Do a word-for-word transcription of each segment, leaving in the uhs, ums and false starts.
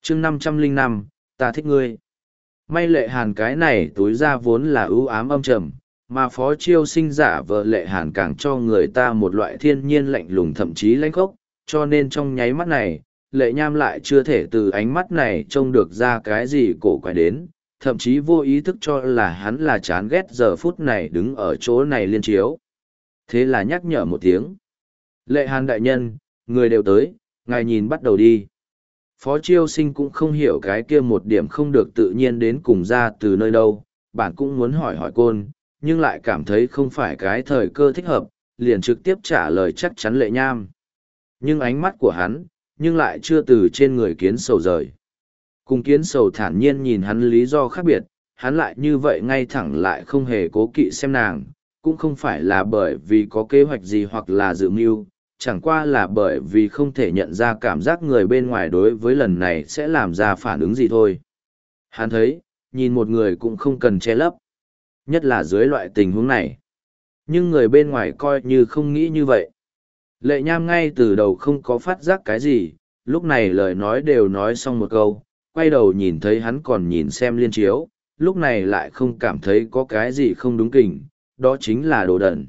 chương năm trăm linh năm, ta thích ngươi. May Lệ Hàn cái này túi ra vốn là ưu ám âm trầm, mà Phó Chiêu Sinh giả vợ Lệ Hàn càng cho người ta một loại thiên nhiên lạnh lùng thậm chí lãnh khốc, cho nên trong nháy mắt này, Lệ Nham lại chưa thể từ ánh mắt này trông được ra cái gì cổ quái đến, thậm chí vô ý thức cho là hắn là chán ghét giờ phút này đứng ở chỗ này liên chiếu. Thế là nhắc nhở một tiếng. Lệ Hàn đại nhân, người đều tới, ngài nhìn bắt đầu đi. Phó Chiêu Sinh cũng không hiểu cái kia một điểm không được tự nhiên đến cùng ra từ nơi đâu, bạn cũng muốn hỏi hỏi côn, nhưng lại cảm thấy không phải cái thời cơ thích hợp, liền trực tiếp trả lời chắc chắn Lệ Nham. Nhưng ánh mắt của hắn, nhưng lại chưa từ trên người kiến sầu rời. Cùng kiến sầu thản nhiên nhìn hắn lý do khác biệt, hắn lại như vậy ngay thẳng lại không hề cố kỵ xem nàng, cũng không phải là bởi vì có kế hoạch gì hoặc là dự mưu, chẳng qua là bởi vì không thể nhận ra cảm giác người bên ngoài đối với lần này sẽ làm ra phản ứng gì thôi. Hắn thấy, nhìn một người cũng không cần che lấp, nhất là dưới loại tình huống này. Nhưng người bên ngoài coi như không nghĩ như vậy. Lệ Nham ngay từ đầu không có phát giác cái gì, lúc này lời nói đều nói xong một câu, quay đầu nhìn thấy hắn còn nhìn xem liên chiếu, lúc này lại không cảm thấy có cái gì không đúng kình, đó chính là đồ đẩn.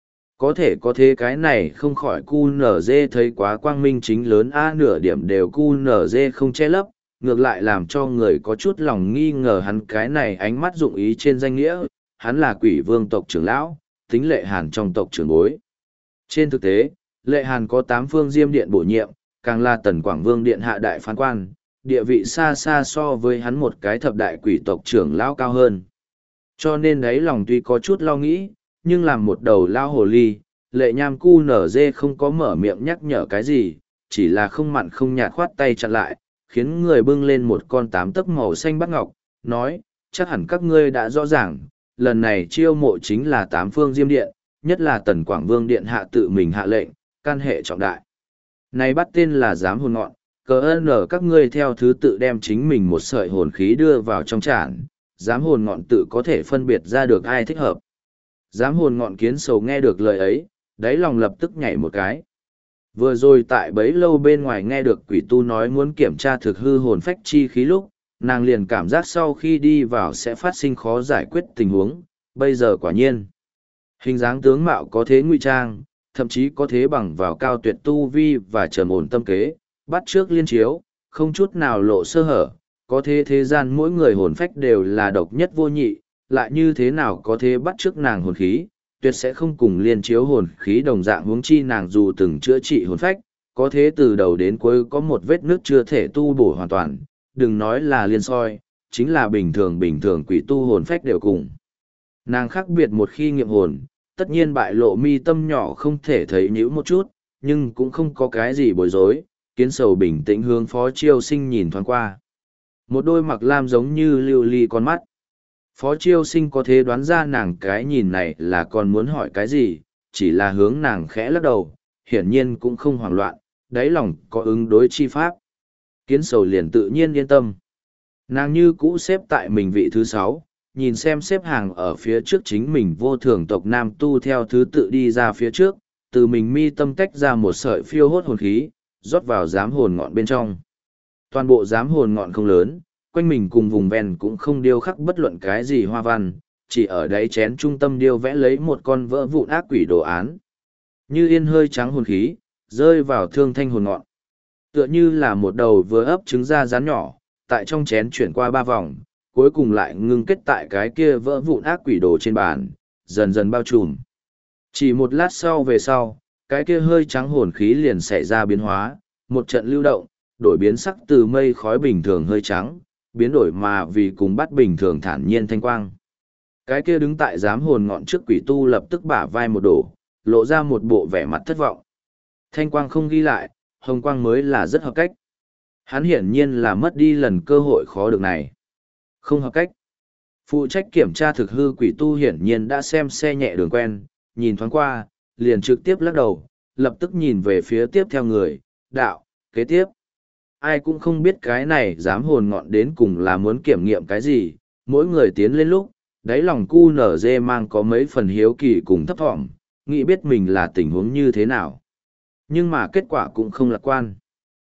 Có thể có thế cái này không khỏi cu nở dê thấy quá quang minh chính lớn a nửa điểm đều cu nở dê không che lấp, ngược lại làm cho người có chút lòng nghi ngờ hắn cái này ánh mắt dụng ý trên danh nghĩa, hắn là quỷ vương tộc trưởng lão, tính Lệ Hàn trong tộc trưởng bối. Trên thực tế, Lệ Hàn có tám phương diêm điện bổ nhiệm, càng là tần quảng vương điện hạ đại phán quan, địa vị xa xa so với hắn một cái thập đại quỷ tộc trưởng lão cao hơn. Cho nên đấy lòng tuy có chút lo nghĩ, nhưng làm một đầu lao hồ ly, Lệ Nham cu nở dê không có mở miệng nhắc nhở cái gì, chỉ là không mặn không nhạt khoát tay chặn lại, khiến người bưng lên một con tám tấc màu xanh bắt ngọc, nói, chắc hẳn các ngươi đã rõ ràng, lần này chiêu mộ chính là tám phương diêm điện, nhất là tần quảng vương điện hạ tự mình hạ lệnh, can hệ trọng đại. Này bắt tên là giám hồn ngọn, cờ ơn ở các ngươi theo thứ tự đem chính mình một sợi hồn khí đưa vào trong trản, giám hồn ngọn tự có thể phân biệt ra được ai thích hợp. Giám hồn ngọn kiến sầu nghe được lời ấy, đáy lòng lập tức nhảy một cái. Vừa rồi tại bấy lâu bên ngoài nghe được quỷ tu nói muốn kiểm tra thực hư hồn phách chi khí lúc, nàng liền cảm giác sau khi đi vào sẽ phát sinh khó giải quyết tình huống, bây giờ quả nhiên. Hình dáng tướng mạo có thế ngụy trang, thậm chí có thế bằng vào cao tuyệt tu vi và trầm ổn tâm kế, bắt trước liên chiếu, không chút nào lộ sơ hở, có thế thế gian mỗi người hồn phách đều là độc nhất vô nhị, lại như thế nào có thế bắt trước nàng hồn khí, tuyệt sẽ không cùng liên chiếu hồn khí đồng dạng huống chi nàng dù từng chữa trị hồn phách, có thế từ đầu đến cuối có một vết nước chưa thể tu bổ hoàn toàn, đừng nói là liên soi, chính là bình thường bình thường quỷ tu hồn phách đều cùng. Nàng khác biệt một khi nghiệm hồn, tất nhiên bại lộ mi tâm nhỏ không thể thấy nhữ một chút, nhưng cũng không có cái gì bối rối, kiến sầu bình tĩnh hướng Phó Chiêu Sinh nhìn thoáng qua. Một đôi mặc lam giống như lưu ly con mắt. Phó Chiêu Sinh có thể đoán ra nàng cái nhìn này là còn muốn hỏi cái gì, chỉ là hướng nàng khẽ lắc đầu, hiển nhiên cũng không hoảng loạn, đáy lòng có ứng đối chi pháp. Kiến sầu liền tự nhiên yên tâm. Nàng như cũ xếp tại mình vị thứ sáu, nhìn xem xếp hàng ở phía trước chính mình vô thường tộc nam tu theo thứ tự đi ra phía trước, từ mình mi tâm tách ra một sợi phiêu hốt hồn khí, rót vào giám hồn ngọn bên trong. Toàn bộ giám hồn ngọn không lớn, quanh mình cùng vùng ven cũng không điêu khắc bất luận cái gì hoa văn, chỉ ở đáy chén trung tâm điêu vẽ lấy một con vỡ vụn ác quỷ đồ án. Như yên hơi trắng hồn khí, rơi vào thương thanh hồn ngọn. Tựa như là một đầu vừa ấp trứng ra rán nhỏ, tại trong chén chuyển qua ba vòng, cuối cùng lại ngưng kết tại cái kia vỡ vụn ác quỷ đồ trên bàn, dần dần bao trùm. Chỉ một lát sau về sau, cái kia hơi trắng hồn khí liền xảy ra biến hóa, một trận lưu động, đổi biến sắc từ mây khói bình thường hơi trắng, biến đổi mà vì cùng bắt bình thường thản nhiên thanh quang. Cái kia đứng tại giám hồn ngọn trước quỷ tu lập tức bả vai một đổ, lộ ra một bộ vẻ mặt thất vọng. Thanh quang không ghi lại, hồng quang mới là rất hợp cách. Hắn hiển nhiên là mất đi lần cơ hội khó được này. Không hợp cách. Phụ trách kiểm tra thực hư quỷ tu hiển nhiên đã xem xe nhẹ đường quen, nhìn thoáng qua, liền trực tiếp lắc đầu, lập tức nhìn về phía tiếp theo người, đạo, kế tiếp. Ai cũng không biết cái này dám hồn ngọn đến cùng là muốn kiểm nghiệm cái gì, mỗi người tiến lên lúc, đáy lòng cu nở dê mang có mấy phần hiếu kỳ cùng thấp thỏm, nghĩ biết mình là tình huống như thế nào. Nhưng mà kết quả cũng không lạc quan.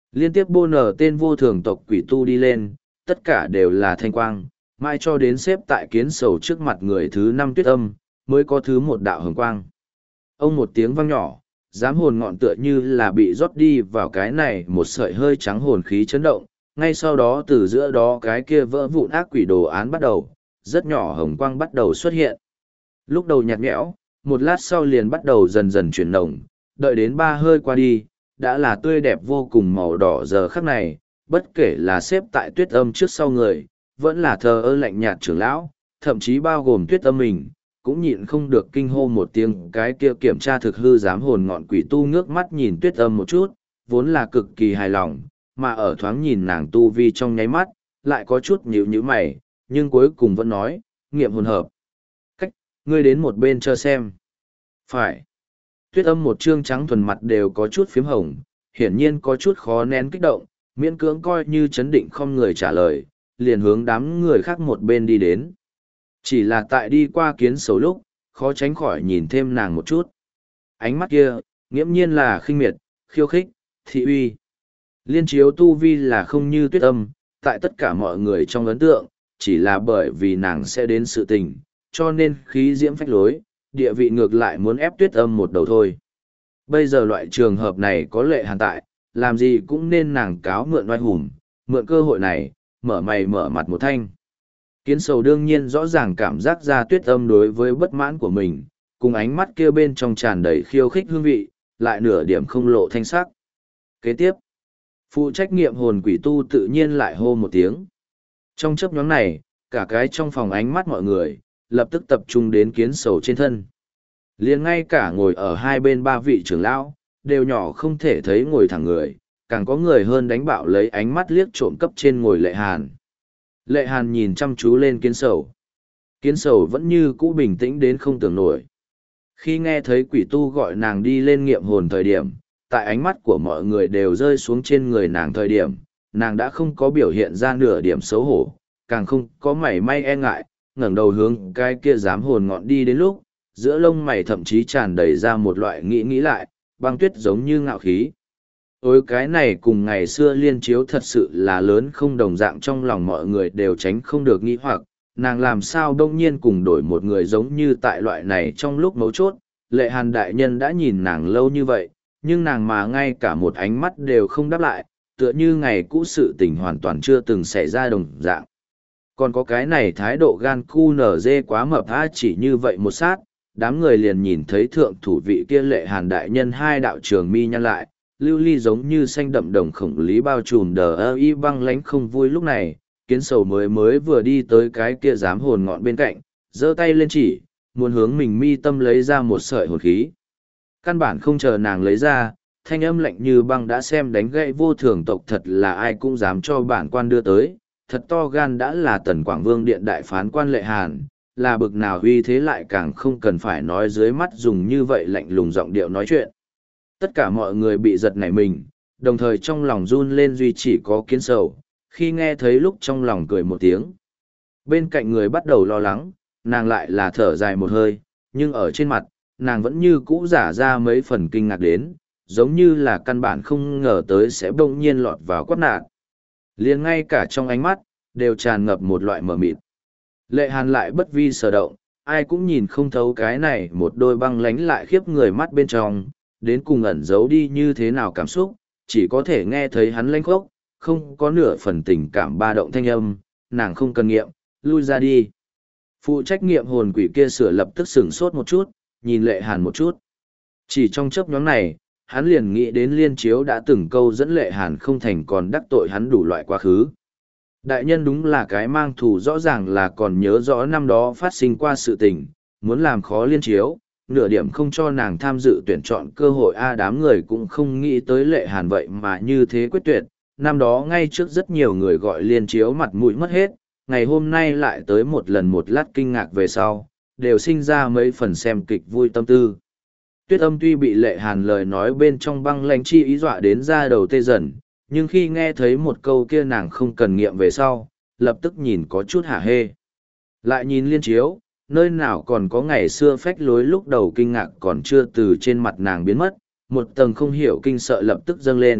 Liên tiếp bô nở tên vô thường tộc quỷ tu đi lên, tất cả đều là thanh quang, mãi cho đến xếp tại kiến sầu trước mặt người thứ năm tuyết âm, mới có thứ một đạo hồng quang. Ông một tiếng vang nhỏ, giám hồn ngọn tựa như là bị rót đi vào cái này một sợi hơi trắng hồn khí chấn động, ngay sau đó từ giữa đó cái kia vỡ vụn ác quỷ đồ án bắt đầu, rất nhỏ hồng quang bắt đầu xuất hiện. Lúc đầu nhạt nhẽo, một lát sau liền bắt đầu dần dần chuyển nồng, đợi đến ba hơi qua đi, đã là tươi đẹp vô cùng màu đỏ giờ khắc này, bất kể là xếp tại tuyết âm trước sau người, vẫn là thờ ơ lạnh nhạt trưởng lão, thậm chí bao gồm tuyết âm mình, cũng nhịn không được kinh hô một tiếng. Cái kia kiểm tra thực hư giám hồn ngọn quỷ tu ngước mắt nhìn tuyết âm một chút, vốn là cực kỳ hài lòng, mà ở thoáng nhìn nàng tu vi trong nháy mắt, lại có chút nhíu nhíu mày, nhưng cuối cùng vẫn nói, nghiệm hồn hợp. Cách, ngươi đến một bên chờ xem. Phải. Tuyết âm một trương trắng thuần mặt đều có chút phím hồng, hiển nhiên có chút khó nén kích động, miễn cưỡng coi như chấn định không người trả lời, liền hướng đám người khác một bên đi đến. Chỉ là tại đi qua kiến sầu lúc, khó tránh khỏi nhìn thêm nàng một chút. Ánh mắt kia, nghiễm nhiên là khinh miệt, khiêu khích, thị uy. Liên chiếu tu vi là không như tuyết âm, tại tất cả mọi người trong ấn tượng, chỉ là bởi vì nàng sẽ đến sự tình, cho nên khí diễm phách lối, địa vị ngược lại muốn ép tuyết âm một đầu thôi. Bây giờ loại trường hợp này có lệ hàn tại, làm gì cũng nên nàng cáo mượn oai hùng, mượn cơ hội này, mở mày mở mặt một thanh. Kiến sầu đương nhiên rõ ràng cảm giác ra tuyết âm đối với bất mãn của mình, cùng ánh mắt kia bên trong tràn đầy khiêu khích hương vị, lại nửa điểm không lộ thanh sắc. Kế tiếp, phụ trách nghiệm hồn quỷ tu tự nhiên lại hô một tiếng. Trong chấp nhóm này, cả cái trong phòng ánh mắt mọi người, lập tức tập trung đến kiến sầu trên thân. Liền ngay cả ngồi ở hai bên ba vị trưởng lão, đều nhỏ không thể thấy ngồi thẳng người, càng có người hơn đánh bạo lấy ánh mắt liếc trộm cấp trên ngồi Lệ Hàn. Lệ Hàn nhìn chăm chú lên kiến sầu. Kiến sầu vẫn như cũ bình tĩnh đến không tưởng nổi. Khi nghe thấy quỷ tu gọi nàng đi lên nghiệm hồn thời điểm, tại ánh mắt của mọi người đều rơi xuống trên người nàng thời điểm, nàng đã không có biểu hiện ra nửa điểm xấu hổ, càng không có mảy may e ngại, ngẩng đầu hướng cái kia dám hồn ngọn đi đến lúc, giữa lông mày thậm chí tràn đầy ra một loại nghĩ nghĩ lại, băng tuyết giống như ngạo khí. Ôi cái này cùng ngày xưa liên chiếu thật sự là lớn không đồng dạng, trong lòng mọi người đều tránh không được nghĩ hoặc, nàng làm sao đông nhiên cùng đổi một người giống như tại loại này trong lúc mấu chốt. Lệ Hàn đại nhân đã nhìn nàng lâu như vậy, nhưng nàng mà ngay cả một ánh mắt đều không đáp lại, tựa như ngày cũ sự tình hoàn toàn chưa từng xảy ra đồng dạng. Còn có cái này thái độ gan cu nở dê quá mập tha, chỉ như vậy một sát, đám người liền nhìn thấy thượng thủ vị kia Lệ Hàn đại nhân hai đạo trường mi nhăn lại, lưu ly giống như xanh đậm đồng khổng lý bao trùm đờ ơ y băng lánh không vui. Lúc này, kiến sầu mới mới vừa đi tới cái kia dám hồn ngọn bên cạnh, giơ tay lên chỉ, muốn hướng mình mi tâm lấy ra một sợi hồn khí. Căn bản không chờ nàng lấy ra, thanh âm lạnh như băng đã xem đánh gậy vô thường tộc thật là ai cũng dám cho bản quan đưa tới, thật to gan đã là Tần Quảng Vương điện đại phán quan Lệ Hàn, là bực nào uy thế lại càng không cần phải nói dưới mắt dùng như vậy lạnh lùng giọng điệu nói chuyện. Tất cả mọi người bị giật nảy mình, đồng thời trong lòng run lên, duy chỉ có kiến sầu, khi nghe thấy lúc trong lòng cười một tiếng. Bên cạnh người bắt đầu lo lắng, nàng lại là thở dài một hơi, nhưng ở trên mặt, nàng vẫn như cũ giả ra mấy phần kinh ngạc đến, giống như là căn bản không ngờ tới sẽ bỗng nhiên lọt vào quát nạn. Liền ngay cả trong ánh mắt, đều tràn ngập một loại mờ mịt. Lệ Hàn lại bất vi sở động, ai cũng nhìn không thấu cái này một đôi băng lánh lại khiếp người mắt bên trong, đến cùng ẩn giấu đi như thế nào cảm xúc, chỉ có thể nghe thấy hắn lanh khốc, không có nửa phần tình cảm ba động thanh âm, nàng không cần nghiệm, lui ra đi. Phụ trách nghiệm hồn quỷ kia sửa lập tức sửng sốt một chút, nhìn Lệ Hàn một chút. Chỉ trong chớp nhoáng này, hắn liền nghĩ đến liên chiếu đã từng câu dẫn Lệ Hàn không thành còn đắc tội hắn đủ loại quá khứ. Đại nhân đúng là cái mang thù, rõ ràng là còn nhớ rõ năm đó phát sinh qua sự tình, muốn làm khó liên chiếu, nửa điểm không cho nàng tham dự tuyển chọn cơ hội. A đám người cũng không nghĩ tới Lệ Hàn vậy mà như thế quyết tuyệt, năm đó ngay trước rất nhiều người gọi liên chiếu mặt mũi mất hết, ngày hôm nay lại tới một lần một lát kinh ngạc về sau, đều sinh ra mấy phần xem kịch vui tâm tư. Tuyết âm tuy bị Lệ Hàn lời nói bên trong băng lãnh chi ý dọa đến ra đầu tê dần, nhưng khi nghe thấy một câu kia nàng không cần nghiệm về sau, lập tức nhìn có chút hả hê. Lại nhìn liên chiếu, nơi nào còn có ngày xưa phách lối, lúc đầu kinh ngạc còn chưa từ trên mặt nàng biến mất, một tầng không hiểu kinh sợ lập tức dâng lên,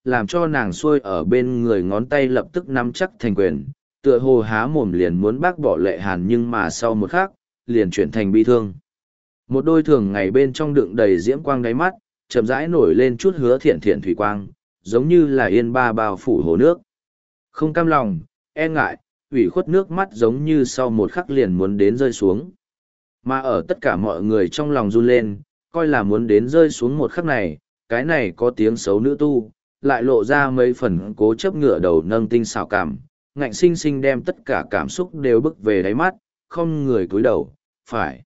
làm cho nàng xuôi ở bên người ngón tay lập tức nắm chắc thành quyền, tựa hồ há mồm liền muốn bác bỏ Lệ Hàn nhưng mà sau một khắc, liền chuyển thành bi thương. Một đôi thường ngày bên trong đựng đầy diễm quang đáy mắt, chậm rãi nổi lên chút hứa thiện thiện thủy quang, giống như là yên ba bao phủ hồ nước. Không cam lòng, e ngại, ủy khuất nước mắt giống như sau một khắc liền muốn đến rơi xuống. Mà ở tất cả mọi người trong lòng run lên, coi là muốn đến rơi xuống một khắc này, cái này có tiếng xấu nữ tu, lại lộ ra mấy phần cố chấp ngựa đầu nâng tinh xào cảm, ngạnh sinh sinh đem tất cả cảm xúc đều bức về đáy mắt, không người cúi đầu, phải.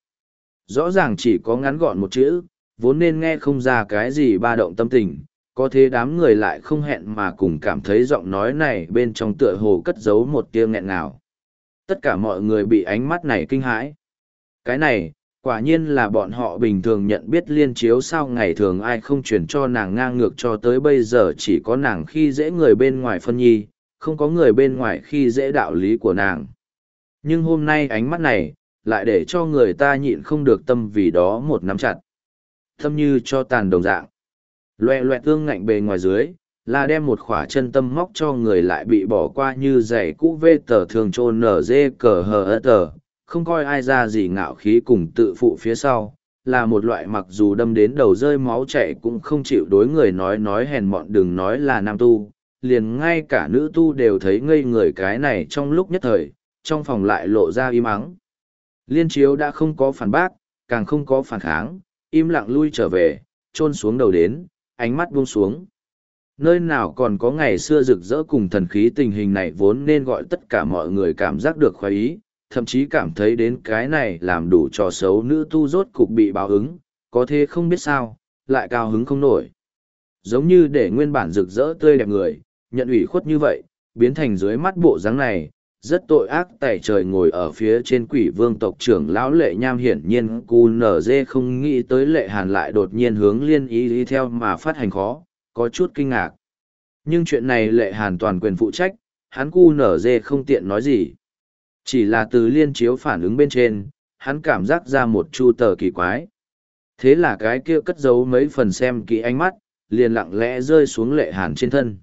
Rõ ràng chỉ có ngắn gọn một chữ, vốn nên nghe không ra cái gì ba động tâm tình, có thế đám người lại không hẹn mà cùng cảm thấy giọng nói này bên trong tựa hồ cất giấu một tia nghẹn ngào. Tất cả mọi người bị ánh mắt này kinh hãi. Cái này, quả nhiên là bọn họ bình thường nhận biết liên chiếu sao ngày thường ai không truyền cho nàng ngang ngược cho tới bây giờ chỉ có nàng khi dễ người bên ngoài phân nhi, không có người bên ngoài khi dễ đạo lý của nàng. Nhưng hôm nay ánh mắt này, lại để cho người ta nhịn không được tâm vì đó một nắm chặt. Tâm như cho tàn đồng dạng. Loẹ loẹt tương ngạnh bề ngoài dưới, là đem một khỏa chân tâm móc cho người lại bị bỏ qua như giày cũ vê tờ thường trôn nở dê cờ hờ ớt tờ, không coi ai ra gì ngạo khí cùng tự phụ phía sau, là một loại mặc dù đâm đến đầu rơi máu chảy cũng không chịu đối người nói nói hèn mọn đừng nói là nam tu, liền ngay cả nữ tu đều thấy ngây người cái này trong lúc nhất thời, trong phòng lại lộ ra im ắng. Liên chiếu đã không có phản bác, càng không có phản kháng, im lặng lui trở về, chôn xuống đầu đến, ánh mắt buông xuống. Nơi nào còn có ngày xưa rực rỡ cùng thần khí tình hình này vốn nên gọi tất cả mọi người cảm giác được khoái ý, thậm chí cảm thấy đến cái này làm đủ trò xấu nữ tu rốt cục bị báo ứng, có thế không biết sao, lại cao hứng không nổi. Giống như để nguyên bản rực rỡ tươi đẹp người, nhận ủy khuất như vậy, biến thành dưới mắt bộ dáng này, rất tội ác tẩy trời ngồi ở phía trên quỷ vương tộc trưởng lão Lệ Nham hiển nhiên cu nở dê không nghĩ tới Lệ Hàn lại đột nhiên hướng liên ý đi theo mà phát hành khó, có chút kinh ngạc. Nhưng chuyện này Lệ Hàn toàn quyền phụ trách, hắn cu nở dê không tiện nói gì. Chỉ là từ liên chiếu phản ứng bên trên, hắn cảm giác ra một chu tờ kỳ quái. Thế là cái kia cất giấu mấy phần xem kỹ ánh mắt, liền lặng lẽ rơi xuống Lệ Hàn trên thân.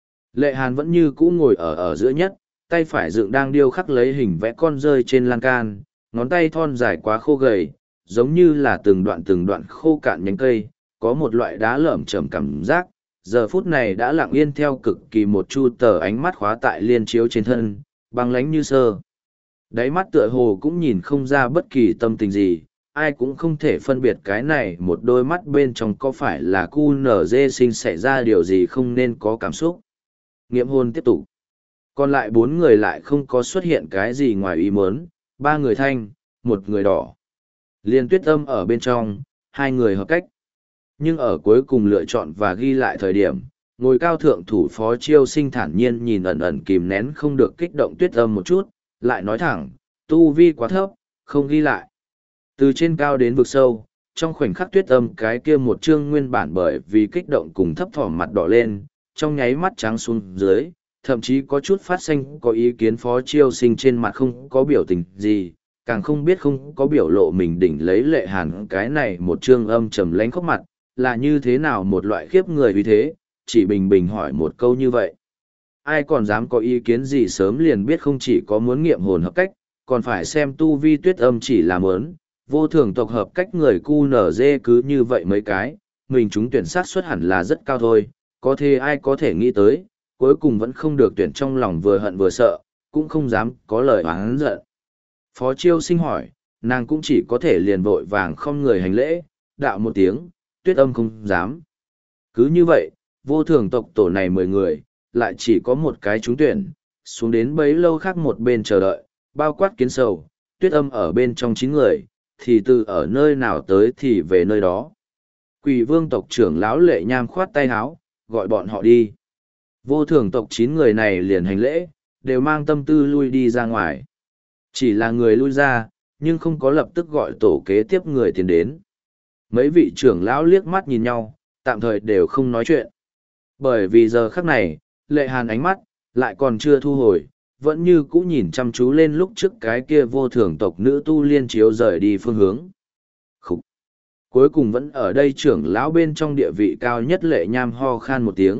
Lệ Hàn vẫn như cũ ngồi ở ở giữa nhất, tay phải dựng đang điêu khắc lấy hình vẽ con rơi trên lan can, ngón tay thon dài quá khô gầy, giống như là từng đoạn từng đoạn khô cạn nhánh cây, có một loại đá lởm chởm cảm giác. Giờ phút này đã lặng yên theo cực kỳ một chu tờ ánh mắt khóa tại liên chiếu trên thân, băng lánh như sơ. Đáy mắt tựa hồ cũng nhìn không ra bất kỳ tâm tình gì, ai cũng không thể phân biệt cái này một đôi mắt bên trong có phải là cu nở dê sinh xảy ra điều gì không nên có cảm xúc. Nghiệm hôn tiếp tục. Còn lại bốn người lại không có xuất hiện cái gì ngoài ý muốn, ba người thanh, một người đỏ. Liên tuyết âm ở bên trong, hai người hợp cách. Nhưng ở cuối cùng lựa chọn và ghi lại thời điểm, ngồi cao thượng thủ phó chiêu sinh thản nhiên nhìn ẩn ẩn kìm nén không được kích động tuyết âm một chút, lại nói thẳng, tu vi quá thấp, không ghi lại. Từ trên cao đến vực sâu, trong khoảnh khắc tuyết âm cái kia một chương nguyên bản bởi vì kích động cùng thấp thỏm mặt đỏ lên, trong nháy mắt trắng xuống dưới, thậm chí có chút phát xanh có ý kiến phó chiêu sinh trên mặt không có biểu tình gì, càng không biết không có biểu lộ mình đỉnh lấy Lệ Hàn cái này một chương âm trầm lánh khóc mặt, là như thế nào một loại khiếp người vì thế, chỉ bình bình hỏi một câu như vậy. Ai còn dám có ý kiến gì sớm liền biết không chỉ có muốn nghiệm hồn hợp cách, còn phải xem tu vi tuyết âm chỉ là mớn, vô thường tộc hợp cách người cu nở dê cứ như vậy mấy cái, mình chúng tuyển sát xuất hẳn là rất cao thôi, có thể ai có thể nghĩ tới, cuối cùng vẫn không được tuyển trong lòng vừa hận vừa sợ, cũng không dám có lời oán giận. Phó chiêu sinh hỏi, nàng cũng chỉ có thể liền vội vàng không người hành lễ, đạo một tiếng, tuyết âm không dám. Cứ như vậy, vô thường tộc tổ này mười người, lại chỉ có một cái trúng tuyển, xuống đến bấy lâu khác một bên chờ đợi, bao quát kiến sầu, tuyết âm ở bên trong chín người, thì từ ở nơi nào tới thì về nơi đó. Quỷ vương tộc trưởng lão Lệ Nham khoát tay háo, gọi bọn họ đi. Vô thường tộc chín người này liền hành lễ, đều mang tâm tư lui đi ra ngoài. Chỉ là người lui ra, nhưng không có lập tức gọi tổ kế tiếp người tiến đến. Mấy vị trưởng lão liếc mắt nhìn nhau, tạm thời đều không nói chuyện. Bởi vì giờ khắc này, Lệ Hàn ánh mắt, lại còn chưa thu hồi, vẫn như cũ nhìn chăm chú lên lúc trước cái kia vô thường tộc nữ tu liên chiếu rời đi phương hướng. Khúc! Cuối cùng vẫn ở đây trưởng lão bên trong địa vị cao nhất Lệ Nham ho khan một tiếng,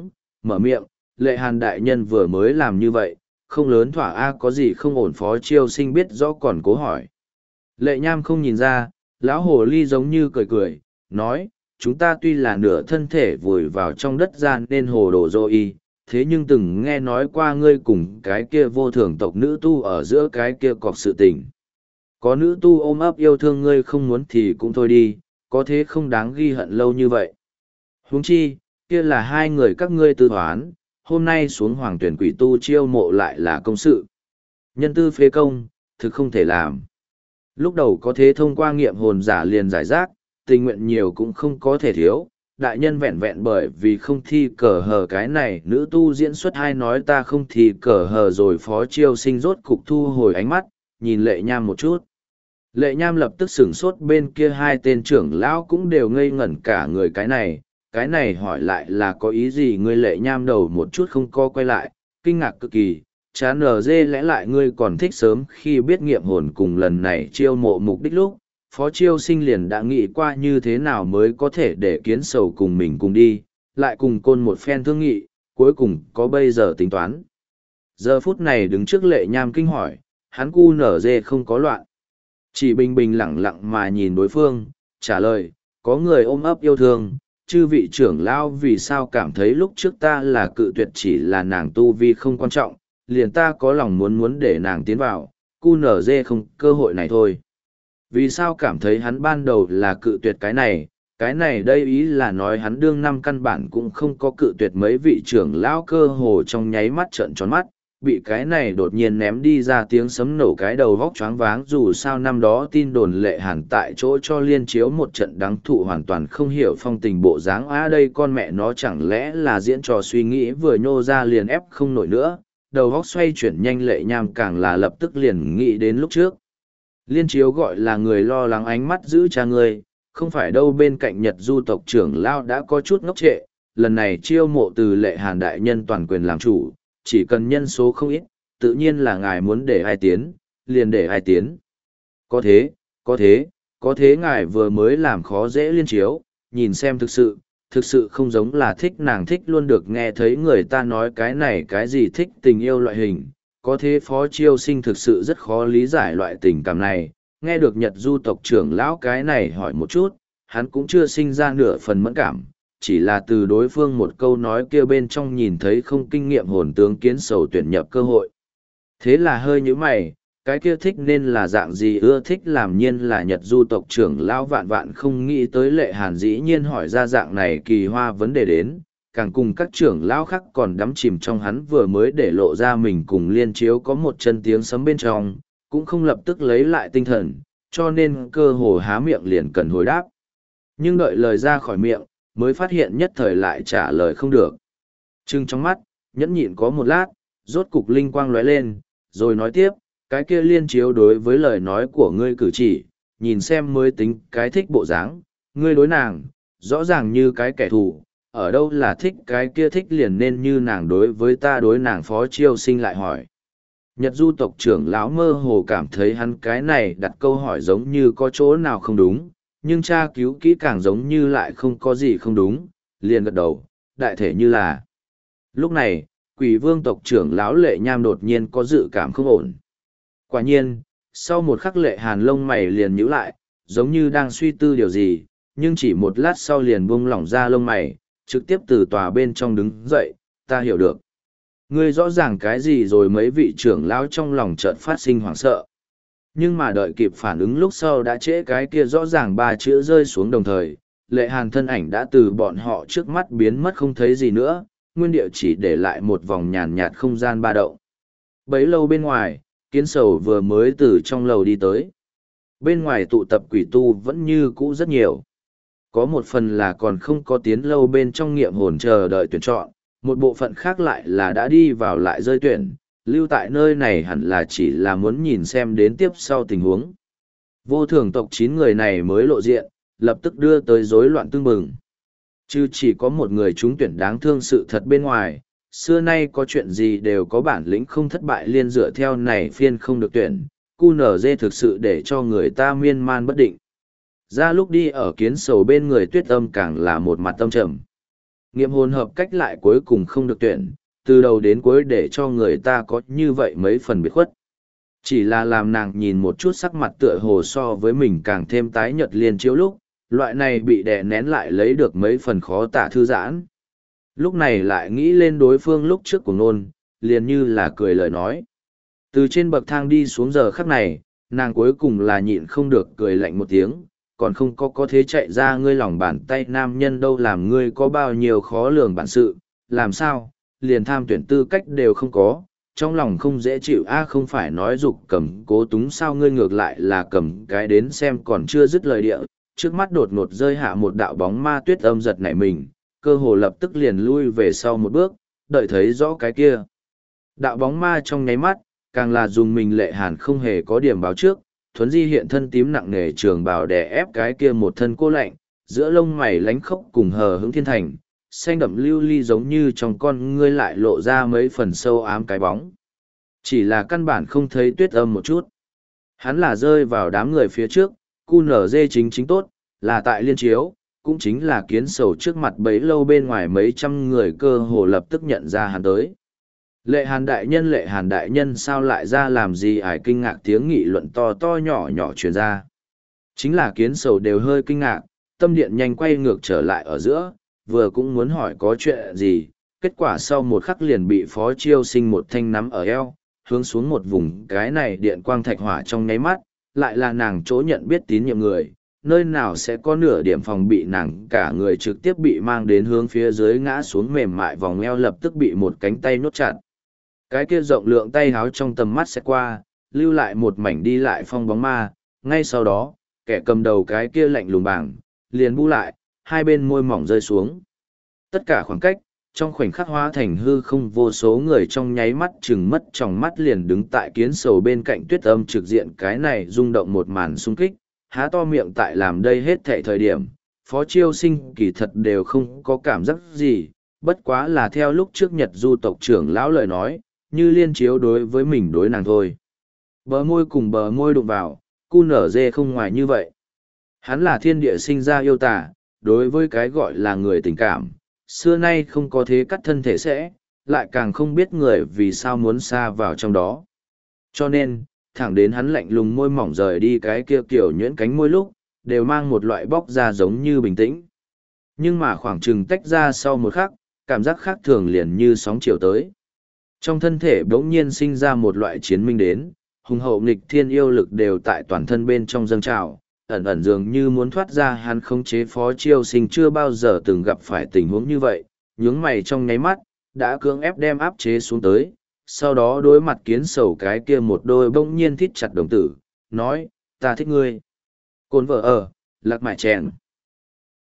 mở miệng, lệ hàn đại nhân vừa mới làm như vậy, không lớn thỏa a có gì không ổn. Phó Chiêu Sinh biết rõ còn cố hỏi. Lệ nham không nhìn ra, lão hồ ly giống như cười cười, nói, chúng ta tuy là nửa thân thể vùi vào trong đất gian nên hồ đồ dô y, thế nhưng từng nghe nói qua ngươi cùng cái kia vô thường tộc nữ tu ở giữa cái kia cọc sự tình. Có nữ tu ôm ấp yêu thương ngươi không muốn thì cũng thôi đi, có thế không đáng ghi hận lâu như vậy. Huống chi, kia là hai người các ngươi tư thoán, hôm nay xuống hoàng tuyển quỷ tu chiêu mộ lại là công sự. Nhân tư phế công, thực không thể làm. Lúc đầu có thế thông qua nghiệm hồn giả liền giải rác, tình nguyện nhiều cũng không có thể thiếu. Đại nhân vẹn vẹn bởi vì không thi cờ hờ cái này, nữ tu diễn xuất hay nói ta không thi cờ hờ rồi. Phó Chiêu Sinh rốt cục thu hồi ánh mắt, nhìn Lệ Nham một chút. Lệ Nham lập tức sửng sốt, bên kia hai tên trưởng lão cũng đều ngây ngẩn cả người. Cái này, cái này hỏi lại là có ý gì? Ngươi Lệ Nham đầu một chút không co quay lại, kinh ngạc cực kỳ. Chán nở dê lẽ lại ngươi còn thích sớm khi biết nghiệm hồn cùng lần này chiêu mộ mục đích lúc, Phó Chiêu Sinh liền đã nghĩ qua như thế nào mới có thể để Kiến Sầu cùng mình cùng đi, lại cùng côn một phen thương nghị, cuối cùng có bây giờ tính toán. Giờ phút này đứng trước Lệ Nham kinh hỏi, hắn cu nở dê không có loạn. Chỉ bình bình lặng lặng mà nhìn đối phương, trả lời, có người ôm ấp yêu thương, chư vị trưởng lão vì sao cảm thấy lúc trước ta là cự tuyệt chỉ là nàng tu vi không quan trọng, liền ta có lòng muốn muốn để nàng tiến vào, cu nở dê không cơ hội này thôi. Vì sao cảm thấy hắn ban đầu là cự tuyệt cái này, cái này đây ý là nói hắn đương năm căn bản cũng không có cự tuyệt. Mấy vị trưởng lão cơ hồ trong nháy mắt trợn tròn mắt, bị cái này đột nhiên ném đi ra tiếng sấm nổ cái đầu vóc choáng váng. Dù sao năm đó tin đồn Lệ Hàn tại chỗ cho Liên Chiếu một trận đáng thụ hoàn toàn không hiểu phong tình bộ dáng. À đây con mẹ nó chẳng lẽ là diễn trò suy nghĩ vừa nhô ra liền ép không nổi nữa. Đầu vóc xoay chuyển nhanh, Lệ Nham càng là lập tức liền nghĩ đến lúc trước. Liên Chiếu gọi là người lo lắng ánh mắt giữ cha ngươi, không phải đâu. Bên cạnh Nhật Du tộc trưởng lao đã có chút ngốc trệ, lần này chiêu mộ từ Lệ Hàn đại nhân toàn quyền làm chủ, chỉ cần nhân số không ít, tự nhiên là ngài muốn để ai tiến, liền để ai tiến. Có thế, có thế, có thế ngài vừa mới làm khó dễ Liên Chiếu, nhìn xem thực sự, thực sự không giống là thích nàng. Thích luôn được nghe thấy người ta nói cái này cái gì thích tình yêu loại hình. Có thế Phó Chiêu Sinh thực sự rất khó lý giải loại tình cảm này, nghe được Nhật Du tộc trưởng lão cái này hỏi một chút, hắn cũng chưa sinh ra nửa phần mẫn cảm, chỉ là từ đối phương một câu nói kia bên trong nhìn thấy không kinh nghiệm hồn tướng Kiến Sầu tuyển nhập cơ hội. Thế là hơi nhíu mày, cái kia thích nên là dạng gì? Ưa thích làm nhiên là Nhật Du tộc trưởng lão vạn vạn không nghĩ tới Lệ Hàn dĩ nhiên hỏi ra dạng này kỳ hoa vấn đề đến, càng cùng các trưởng lão khác còn đắm chìm trong hắn vừa mới để lộ ra mình cùng Liên Chiếu có một chân tiếng sấm bên trong, cũng không lập tức lấy lại tinh thần, cho nên cơ hồ há miệng liền cần hồi đáp. Nhưng đợi lời ra khỏi miệng, mới phát hiện nhất thời lại trả lời không được. Trưng trong mắt, nhẫn nhịn có một lát, rốt cục linh quang lóe lên, rồi nói tiếp, cái kia Liên Chiếu đối với lời nói của ngươi cử chỉ, nhìn xem mới tính cái thích bộ dáng, ngươi đối nàng, rõ ràng như cái kẻ thù, ở đâu là thích cái kia thích liền nên như nàng đối với ta đối nàng. Phó Chiêu Sinh lại hỏi. Nhật Du tộc trưởng lão mơ hồ cảm thấy hắn cái này đặt câu hỏi giống như có chỗ nào không đúng, nhưng tra cứu kỹ càng giống như lại không có gì không đúng, liền gật đầu, đại thể như là. Lúc này, Quỷ Vương tộc trưởng lão Lệ Nham đột nhiên có dự cảm không ổn. Quả nhiên, sau một khắc Lệ Hàn lông mày liền nhíu lại, giống như đang suy tư điều gì, nhưng chỉ một lát sau liền buông lỏng ra lông mày, trực tiếp từ tòa bên trong đứng dậy, ta hiểu được. Ngươi rõ ràng cái gì rồi? Mấy vị trưởng lão trong lòng chợt phát sinh hoảng sợ. Nhưng mà đợi kịp phản ứng lúc sau đã trễ, cái kia rõ ràng ba chữ rơi xuống đồng thời, Lệ Hàn thân ảnh đã từ bọn họ trước mắt biến mất không thấy gì nữa, nguyên địa chỉ để lại một vòng nhàn nhạt không gian ba động. Bấy lâu bên ngoài, Kiến Sầu vừa mới từ trong lầu đi tới. Bên ngoài tụ tập quỷ tu vẫn như cũ rất nhiều. Có một phần là còn không có tiến lâu bên trong nghiệm hồn chờ đợi tuyển chọn, một bộ phận khác lại là đã đi vào lại rơi tuyển, lưu tại nơi này hẳn là chỉ là muốn nhìn xem đến tiếp sau tình huống. Vô thường tộc chín người này mới lộ diện, lập tức đưa tới rối loạn tương bừng. Chứ chỉ có một người trúng tuyển đáng thương sự thật bên ngoài, xưa nay có chuyện gì đều có bản lĩnh không thất bại liên dựa theo này phiên không được tuyển, cu nở dê thực sự để cho người ta miên man bất định. Ra lúc đi ở Kiến Sầu bên người Tuyết Âm càng là một mặt tâm trầm. Nghiệm hôn hợp cách lại cuối cùng không được tuyển, từ đầu đến cuối để cho người ta có như vậy mấy phần biệt khuất. Chỉ là làm nàng nhìn một chút sắc mặt tựa hồ so với mình càng thêm tái nhợt liên chiếu lúc, loại này bị đè nén lại lấy được mấy phần khó tả thư giãn. Lúc này lại nghĩ lên đối phương lúc trước của nôn, liền như là cười lời nói. Từ trên bậc thang đi xuống giờ khắc này, nàng cuối cùng là nhịn không được cười lạnh một tiếng, còn không có có thế chạy ra ngươi lòng bàn tay nam nhân đâu, làm ngươi có bao nhiêu khó lường bản sự, làm sao, liền tham tuyển tư cách đều không có, trong lòng không dễ chịu a không phải nói dục cầm cố túng sao, ngươi ngược lại là cầm cái đến xem còn chưa dứt lời địa, trước mắt đột ngột rơi hạ một đạo bóng ma tuyết âm giật nảy mình, cơ hồ lập tức liền lui về sau một bước, đợi thấy rõ cái kia. Đạo bóng ma trong nháy mắt, càng là dùng mình Lệ Hàn không hề có điểm báo trước, thuấn di hiện thân tím nặng nề trường bào đè ép cái kia một thân cô lạnh, giữa lông mày lánh khốc cùng hờ hững thiên thành, xanh đậm lưu ly giống như trong con ngươi lại lộ ra mấy phần sâu ám cái bóng. Chỉ là căn bản không thấy tuyết âm một chút. Hắn là rơi vào đám người phía trước, cu nở dê chính chính tốt, là tại liên chiếu, cũng chính là kiến sầu trước mặt bấy lâu bên ngoài mấy trăm người cơ hồ lập tức nhận ra hắn tới. Lệ Hàn đại nhân, Lệ Hàn đại nhân sao lại ra làm gì, ải kinh ngạc tiếng nghị luận to to nhỏ nhỏ truyền ra. Chính là kiến sầu đều hơi kinh ngạc, tâm điện nhanh quay ngược trở lại ở giữa, vừa cũng muốn hỏi có chuyện gì, kết quả sau một khắc liền bị Phó Chiêu Sinh một thanh nắm ở eo, hướng xuống một vùng cái này điện quang thạch hỏa trong nháy mắt, lại là nàng chỗ nhận biết tín nhiệm người, nơi nào sẽ có nửa điểm phòng bị, nàng cả người trực tiếp bị mang đến hướng phía dưới ngã xuống mềm mại, vòng eo lập tức bị một cánh tay nốt chặt. Cái kia rộng lượng tay háo trong tầm mắt sẽ qua, lưu lại một mảnh đi lại phong bóng ma, ngay sau đó, kẻ cầm đầu cái kia lạnh lùng bảng, liền bu lại, hai bên môi mỏng rơi xuống. Tất cả khoảng cách, trong khoảnh khắc hóa thành hư không, vô số người trong nháy mắt chừng mất trong mắt liền đứng tại kiến sầu bên cạnh tuyết âm trực diện cái này rung động một màn xung kích, há to miệng tại làm đây hết thệ thời điểm, Phó Chiêu Sinh kỳ thật đều không có cảm giác gì, bất quá là theo lúc trước Nhật Du tộc trưởng lão lời nói, như liên chiếu đối với mình đối nàng thôi. Bờ môi cùng bờ môi đụng vào, cu nở dê không ngoài như vậy. Hắn là thiên địa sinh ra yêu tả, đối với cái gọi là người tình cảm, xưa nay không có thế cắt thân thể sẽ, lại càng không biết người vì sao muốn xa vào trong đó. Cho nên, thẳng đến hắn lạnh lùng môi mỏng rời đi cái kia kiểu nhuyễn cánh môi lúc, đều mang một loại bóc ra giống như bình tĩnh. Nhưng mà khoảng chừng tách ra sau một khắc, cảm giác khác thường liền như sóng chiều tới. Trong thân thể bỗng nhiên sinh ra một loại chiến minh đến, hùng hậu nghịch thiên yêu lực đều tại toàn thân bên trong dâng trào, ẩn ẩn dường như muốn thoát ra. Hắn khống chế Phó Chiêu Sinh chưa bao giờ từng gặp phải tình huống như vậy, nhướng mày trong nháy mắt, đã cưỡng ép đem áp chế xuống tới, sau đó đối mặt kiến sầu cái kia một đôi bỗng nhiên thít chặt đồng tử, nói, ta thích ngươi. Cồn vợ ở, lạc mại chèn.